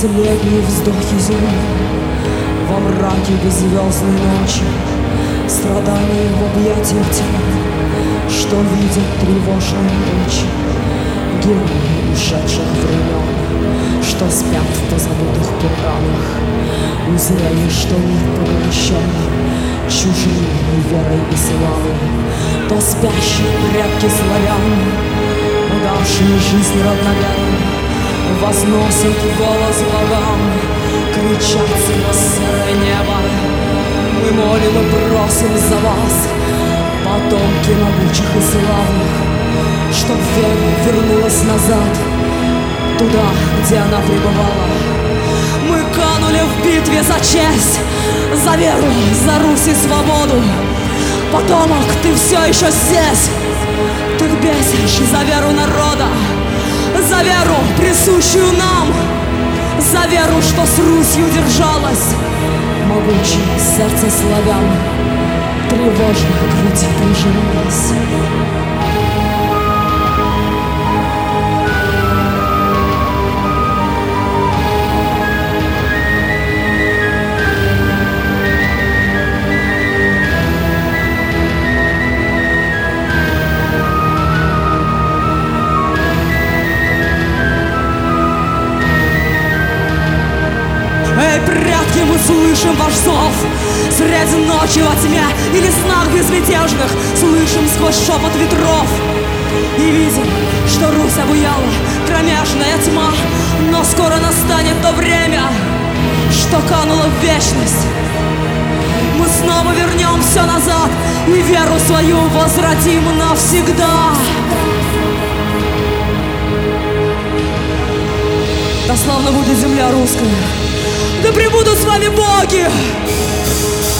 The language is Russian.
последние вздохи зимы, во мраке беззвездной ночи, страдания в объятиях тьмы, что видят тревожные очи, герои ушедших времен, что спят в позабытых курганах, узрели, что мир поглощен чужими верой и славой, то спящие предки славян, удавшие жизнь родноверным, возносят голос богам, кричат сквозь серое небо: мы молим и просим за вас, потомки могучих и славных, чтоб вера вернулась назад, туда, где она пребывала. Мы канули в битве за честь, за веру, за Русь и свободу. Потомок, ты все еще здесь, ты бесишь за веру народа, за веру, присущую нам, за веру, что с Русью держалась. Могучее сердце славян тревожно к груди прижималось. Эй, предки, мы слышим ваш зов среди ночи во тьме или снах безмятежных, слышим сквозь шепот ветров и видим, что Русь обуяла кромешная тьма, но скоро настанет то время, что кануло в вечность. Мы снова вернем все назад и веру свою возвратим навсегда. Да славно будет земля русская, да пребудут с вами боги!